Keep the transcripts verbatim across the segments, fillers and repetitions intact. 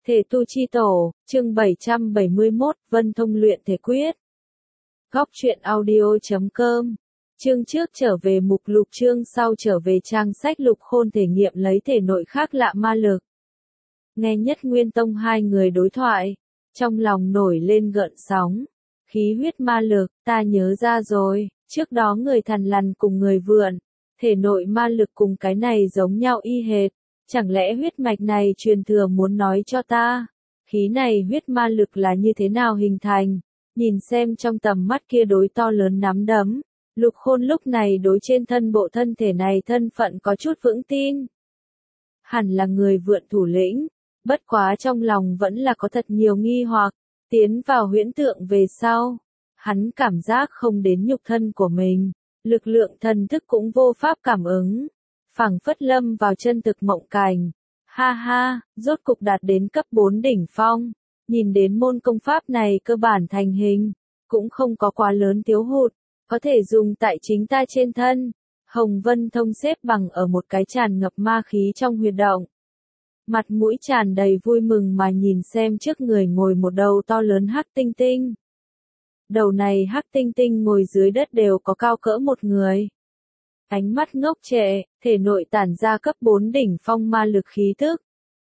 Thể tu chi tổ, chương bảy trăm bảy mươi mốt, Vân Thông luyện thể quyết. Góc truyện audio chấm com. Chương trước trở về mục lục, chương sau trở về trang sách Lục Khôn thể nghiệm lấy thể nội khác lạ ma lực. Nghe Nhất Nguyên Tông hai người đối thoại, trong lòng nổi lên gợn sóng. Khí huyết ma lực, ta nhớ ra rồi, trước đó người thằn lằn cùng người vượn, thể nội ma lực cùng cái này giống nhau y hệt. Chẳng lẽ huyết mạch này truyền thừa muốn nói cho ta, khí này huyết ma lực là như thế nào hình thành? Nhìn xem trong tầm mắt kia đối to lớn nắm đấm, Lục Khôn lúc này đối trên thân bộ thân thể này thân phận có chút vững tin. Hẳn là người vượn thủ lĩnh, bất quá trong lòng vẫn là có thật nhiều nghi hoặc, tiến vào huyễn tượng về sau. Hắn cảm giác không đến nhục thân của mình, lực lượng thần thức cũng vô pháp cảm ứng. Phảng phất lâm vào chân thực mộng cảnh. Ha ha, rốt cục đạt đến cấp bốn đỉnh phong. Nhìn đến môn công pháp này cơ bản thành hình, cũng không có quá lớn thiếu hụt, có thể dùng tại chính ta trên thân. Hồng Vân Thông xếp bằng ở một cái tràn ngập ma khí trong huyệt động. Mặt mũi tràn đầy vui mừng mà nhìn xem trước người ngồi một đầu to lớn hắc tinh tinh. Đầu này hắc tinh tinh ngồi dưới đất đều có cao cỡ một người. Ánh mắt ngốc trệ, thể nội tản ra cấp bốn đỉnh phong ma lực khí tức.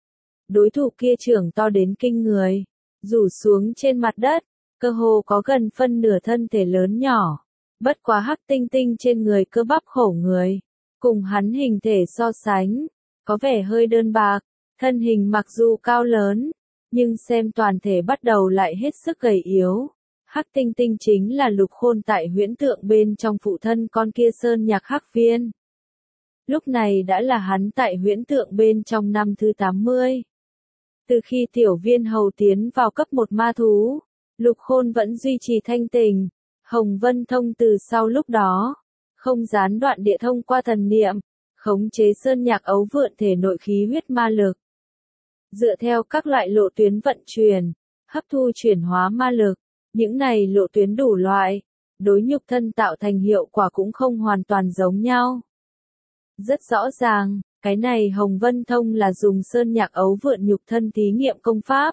Đối thủ kia trưởng to đến kinh người, rủ xuống trên mặt đất, cơ hồ có gần phân nửa thân thể lớn nhỏ. Bất quá hắc tinh tinh trên người cơ bắp khổ người, cùng hắn hình thể so sánh, có vẻ hơi đơn bạc, thân hình mặc dù cao lớn, nhưng xem toàn thể bắt đầu lại hết sức gầy yếu. Hắc tinh tinh chính là Lục Khôn tại huyễn tượng bên trong phụ thân con kia sơn nhạc hắc viên. Lúc này đã là hắn tại huyễn tượng bên trong năm thứ tám mươi. Từ khi tiểu viên hầu tiến vào cấp một ma thú, Lục Khôn vẫn duy trì thanh tình. Hồng Vân Thông từ sau lúc đó, không gián đoạn địa thông qua thần niệm, khống chế sơn nhạc ấu vượn thể nội khí huyết ma lực. Dựa theo các loại lộ tuyến vận chuyển, hấp thu chuyển hóa ma lực. Những này lộ tuyến đủ loại, đối nhục thân tạo thành hiệu quả cũng không hoàn toàn giống nhau. Rất rõ ràng, cái này Hồng Vân Thông là dùng sơn nhạc ấu vượn nhục thân thí nghiệm công pháp.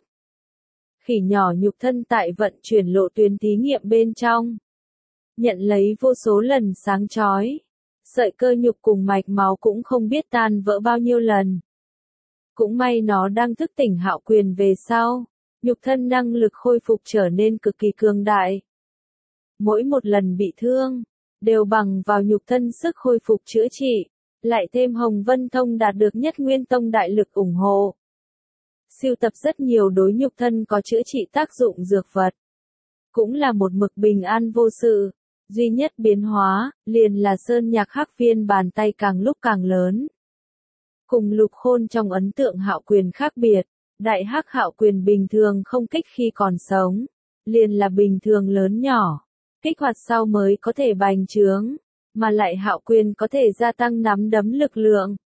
Khỉ nhỏ nhục thân tại vận chuyển lộ tuyến thí nghiệm bên trong. Nhận lấy vô số lần sáng chói. Sợi cơ nhục cùng mạch máu cũng không biết tan vỡ bao nhiêu lần. Cũng may nó đang thức tỉnh hạo quyền về sau. Nhục thân năng lực khôi phục trở nên cực kỳ cường đại. Mỗi một lần bị thương, đều bằng vào nhục thân sức khôi phục chữa trị, lại thêm Hồng Vân Thông đạt được Nhất Nguyên Tông đại lực ủng hộ. Sưu tập rất nhiều đối nhục thân có chữa trị tác dụng dược vật. Cũng là một mực bình an vô sự, duy nhất biến hóa, liền là sơn nhạc hắc viên bàn tay càng lúc càng lớn. Cùng Lục Khôn trong ấn tượng hạo quyền khác biệt. Đại hắc hạo quyền bình thường không kích khi còn sống, liền là bình thường lớn nhỏ, kích hoạt sau mới có thể bành trướng, mà lại hạo quyền có thể gia tăng nắm đấm lực lượng.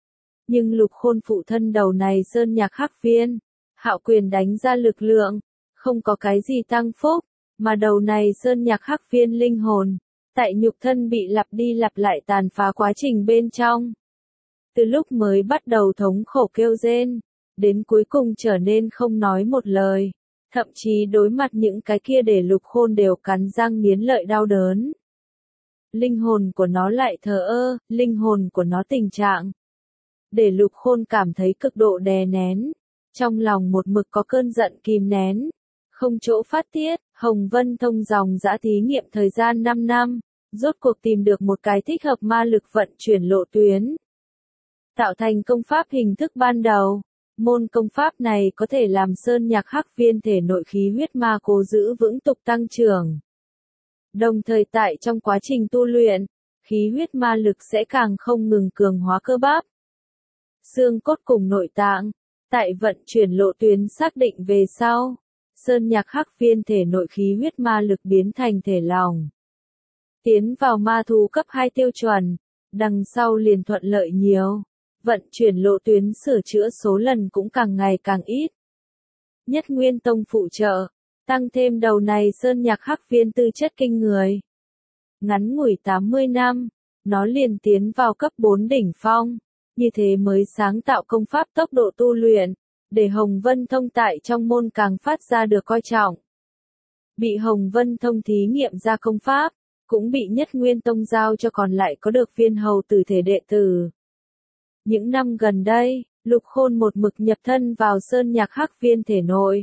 Nhưng Lục Khôn phụ thân đầu này sơn nhạc hắc viên, hạo quyền đánh ra lực lượng, không có cái gì tăng phúc, mà đầu này sơn nhạc hắc viên linh hồn, tại nhục thân bị lặp đi lặp lại tàn phá quá trình bên trong. Từ lúc mới bắt đầu thống khổ kêu rên, đến cuối cùng trở nên không nói một lời, thậm chí đối mặt những cái kia để Lục Khôn đều cắn răng nghiến lợi đau đớn. Linh hồn của nó lại thờ ơ, linh hồn của nó tình trạng, để Lục Khôn cảm thấy cực độ đè nén, trong lòng một mực có cơn giận kìm nén, không chỗ phát tiết. Hồng Vân Thông dòng dã thí nghiệm thời gian năm năm, rốt cuộc tìm được một cái thích hợp ma lực vận chuyển lộ tuyến, tạo thành công pháp hình thức ban đầu. Môn công pháp này có thể làm sơn nhạc hắc viên thể nội khí huyết ma cố giữ vững tục tăng trưởng. Đồng thời tại trong quá trình tu luyện, khí huyết ma lực sẽ càng không ngừng cường hóa cơ bắp, xương cốt cùng nội tạng. Tại vận chuyển lộ tuyến xác định về sau, sơn nhạc hắc viên thể nội khí huyết ma lực biến thành thể lòng. Tiến vào ma thú cấp hai tiêu chuẩn, đằng sau liền thuận lợi nhiều. Vận chuyển lộ tuyến sửa chữa số lần cũng càng ngày càng ít. Nhất Nguyên Tông phụ trợ, tăng thêm đầu này sơn nhạc hắc viên tư chất kinh người. Ngắn ngủi tám mươi năm, nó liền tiến vào cấp bốn đỉnh phong, như thế mới sáng tạo công pháp tốc độ tu luyện, để Hồng Vân Thông tại trong môn càng phát ra được coi trọng. Bị Hồng Vân Thông thí nghiệm ra công pháp, cũng bị Nhất Nguyên Tông giao cho còn lại có được viên hầu tử thể đệ tử. Những năm gần đây, Lục Khôn một mực nhập thân vào sơn nhạc hắc viên thể nội.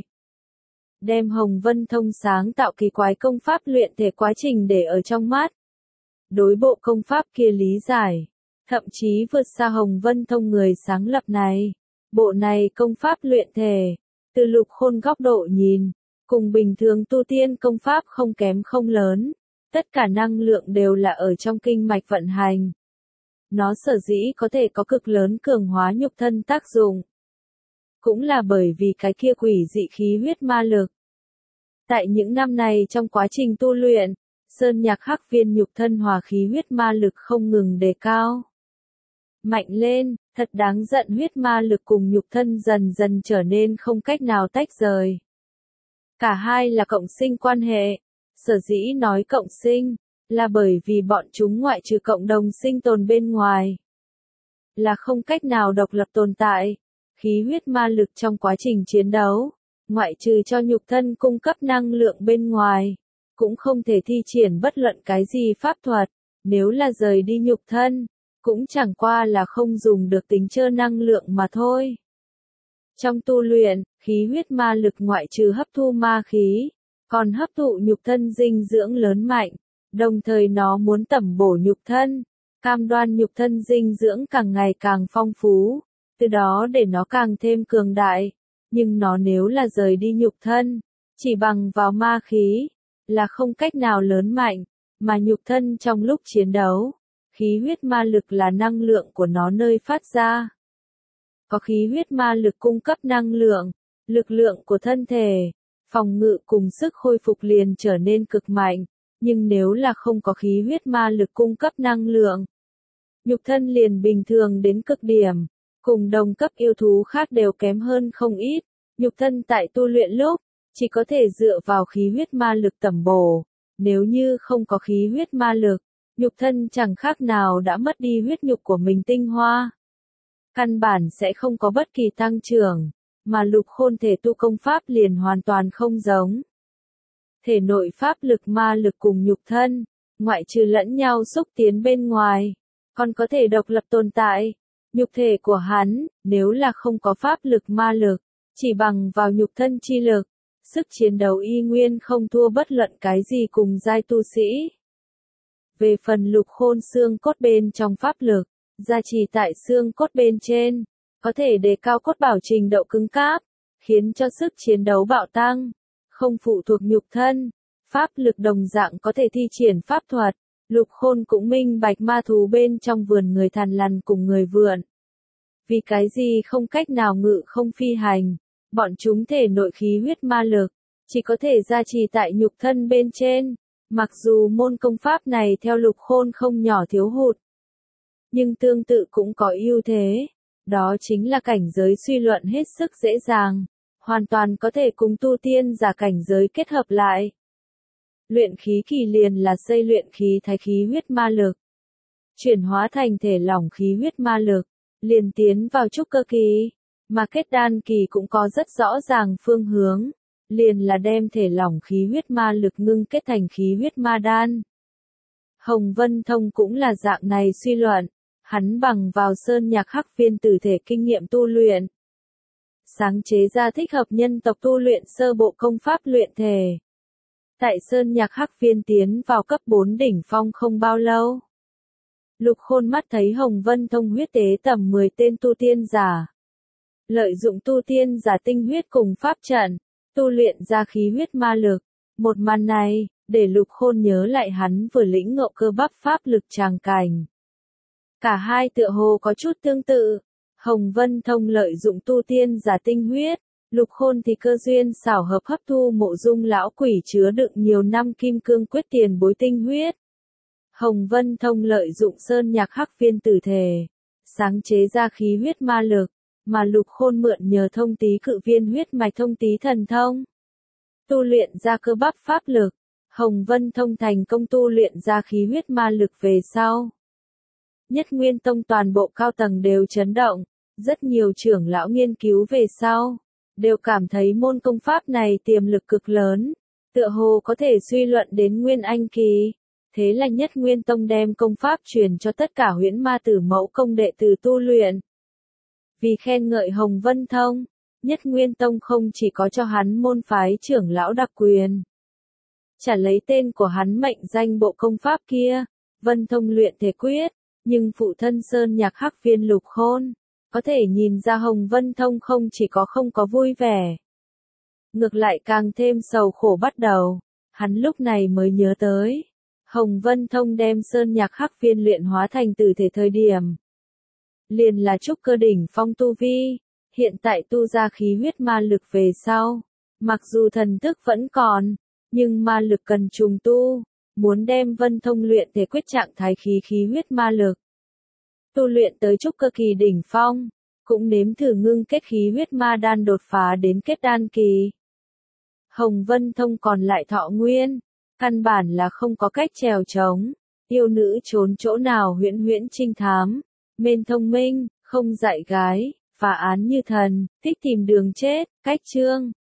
Đem Hồng Vân Thông sáng tạo kỳ quái công pháp luyện thể quá trình để ở trong mắt. Đối bộ công pháp kia lý giải, thậm chí vượt xa Hồng Vân Thông người sáng lập này. Bộ này công pháp luyện thể, từ Lục Khôn góc độ nhìn, cùng bình thường tu tiên công pháp không kém không lớn, tất cả năng lượng đều là ở trong kinh mạch vận hành. Nó sở dĩ có thể có cực lớn cường hóa nhục thân tác dụng, cũng là bởi vì cái kia quỷ dị khí huyết ma lực. Tại những năm này trong quá trình tu luyện, sơn nhạc hắc viên nhục thân hòa khí huyết ma lực không ngừng đề cao. Mạnh lên, thật đáng giận, huyết ma lực cùng nhục thân dần dần trở nên không cách nào tách rời. Cả hai là cộng sinh quan hệ, sở dĩ nói cộng sinh, là bởi vì bọn chúng ngoại trừ cộng đồng sinh tồn bên ngoài, là không cách nào độc lập tồn tại. Khí huyết ma lực trong quá trình chiến đấu, ngoại trừ cho nhục thân cung cấp năng lượng bên ngoài, cũng không thể thi triển bất luận cái gì pháp thuật, nếu là rời đi nhục thân, cũng chẳng qua là không dùng được tính trơ năng lượng mà thôi. Trong tu luyện, khí huyết ma lực ngoại trừ hấp thu ma khí, còn hấp thụ nhục thân dinh dưỡng lớn mạnh, đồng thời nó muốn tẩm bổ nhục thân, cam đoan nhục thân dinh dưỡng càng ngày càng phong phú, từ đó để nó càng thêm cường đại. Nhưng nó nếu là rời đi nhục thân, chỉ bằng vào ma khí, là không cách nào lớn mạnh, mà nhục thân trong lúc chiến đấu, khí huyết ma lực là năng lượng của nó nơi phát ra. Có khí huyết ma lực cung cấp năng lượng, lực lượng của thân thể, phòng ngự cùng sức khôi phục liền trở nên cực mạnh, nhưng nếu là không có khí huyết ma lực cung cấp năng lượng, nhục thân liền bình thường đến cực điểm, cùng đồng cấp yêu thú khác đều kém hơn không ít. Nhục thân tại tu luyện lúc, chỉ có thể dựa vào khí huyết ma lực tẩm bổ, nếu như không có khí huyết ma lực, nhục thân chẳng khác nào đã mất đi huyết nhục của mình tinh hoa. Căn bản sẽ không có bất kỳ tăng trưởng, mà Lục Khôn thể tu công pháp liền hoàn toàn không giống. Thể nội pháp lực ma lực cùng nhục thân, ngoại trừ lẫn nhau xúc tiến bên ngoài, còn có thể độc lập tồn tại. Nhục thể của hắn, nếu là không có pháp lực ma lực, chỉ bằng vào nhục thân chi lực, sức chiến đấu y nguyên không thua bất luận cái gì cùng giai tu sĩ. Về phần Lục Khôn xương cốt bên trong pháp lực, gia trì tại xương cốt bên trên, có thể đề cao cốt bảo trình độ cứng cáp, khiến cho sức chiến đấu bạo tăng, không phụ thuộc nhục thân. Pháp lực đồng dạng có thể thi triển pháp thuật. Lục Khôn cũng minh bạch ma thú bên trong vườn người thằn lằn cùng người vượn. Vì cái gì không cách nào ngự không phi hành, bọn chúng thể nội khí huyết ma lực, chỉ có thể gia trì tại nhục thân bên trên. Mặc dù môn công pháp này theo Lục Khôn không nhỏ thiếu hụt, nhưng tương tự cũng có ưu thế, đó chính là cảnh giới suy luận hết sức dễ dàng, hoàn toàn có thể cùng tu tiên giả cảnh giới kết hợp lại. Luyện khí kỳ liền là xây luyện khí thái khí huyết ma lực, chuyển hóa thành thể lỏng khí huyết ma lực, liền tiến vào trúc cơ kỳ, mà kết đan kỳ cũng có rất rõ ràng phương hướng, liền là đem thể lỏng khí huyết ma lực ngưng kết thành khí huyết ma đan. Hồng Vân Thông cũng là dạng này suy luận, hắn bằng vào sơn nhạc hắc viên tử thể kinh nghiệm tu luyện, sáng chế ra thích hợp nhân tộc tu luyện sơ bộ công pháp luyện thể. Tại sơn nhạc hắc viên tiến vào cấp bốn đỉnh phong không bao lâu, Lục Khôn mắt thấy Hồng Vân Thông huyết tế tầm mười tên tu tiên giả, lợi dụng tu tiên giả tinh huyết cùng pháp trận, tu luyện ra khí huyết ma lực. Một màn này, để Lục Khôn nhớ lại hắn vừa lĩnh ngộ cơ bắp pháp lực tràng cảnh. Cả hai tựa hồ có chút tương tự. Hồng Vân Thông lợi dụng tu tiên giả tinh huyết, Lục Khôn thì cơ duyên xảo hợp hấp thu Mộ Dung lão quỷ chứa đựng nhiều năm kim cương quyết tiền bối tinh huyết. Hồng Vân Thông lợi dụng sơn nhạc hắc viên tử thể, sáng chế ra khí huyết ma lực, mà Lục Khôn mượn nhờ thông tí cự viên huyết mạch thông tí thần thông, tu luyện ra cơ bắp pháp lực. Hồng Vân Thông thành công tu luyện ra khí huyết ma lực về sau, Nhất Nguyên Tông toàn bộ cao tầng đều chấn động, Rất nhiều trưởng lão nghiên cứu về sau, đều cảm thấy môn công pháp này tiềm lực cực lớn, tựa hồ có thể suy luận đến Nguyên Anh kỳ. Thế là Nhất Nguyên Tông đem công pháp truyền cho tất cả Huyễn Ma Tử Mẫu Công đệ tử tu luyện. Vì khen ngợi Hồng Vân Thông, Nhất Nguyên Tông không chỉ có cho hắn môn phái trưởng lão đặc quyền, trả lấy tên của hắn mệnh danh bộ công pháp kia, Vân Thông Luyện Thể Quyết, nhưng phụ thân Sơn Nhạc Hắc Viên Lục Khôn, có thể nhìn ra Hồng Vân Thông không chỉ có không có vui vẻ, ngược lại càng thêm sầu khổ bắt đầu. Hắn lúc này mới nhớ tới, Hồng Vân Thông đem Sơn Nhạc Hắc Viên luyện hóa thành tử thể thời điểm, liền là trúc cơ đỉnh phong tu vi, hiện tại tu ra khí huyết ma lực về sau, mặc dù thần thức vẫn còn, nhưng ma lực cần trùng tu, muốn đem Vân Thông Luyện Thể Quyết trạng thái khí khí huyết ma lực tu luyện tới trúc cơ kỳ đỉnh phong, cũng nếm thử ngưng kết khí huyết ma đan đột phá đến kết đan kỳ. Hồng Vân Thông còn lại thọ nguyên, căn bản là không có cách trèo trống, yêu nữ trốn chỗ nào huyễn huyễn trinh thám, mên thông minh, không dạy gái, phá án như thần, thích tìm đường chết, cách chương.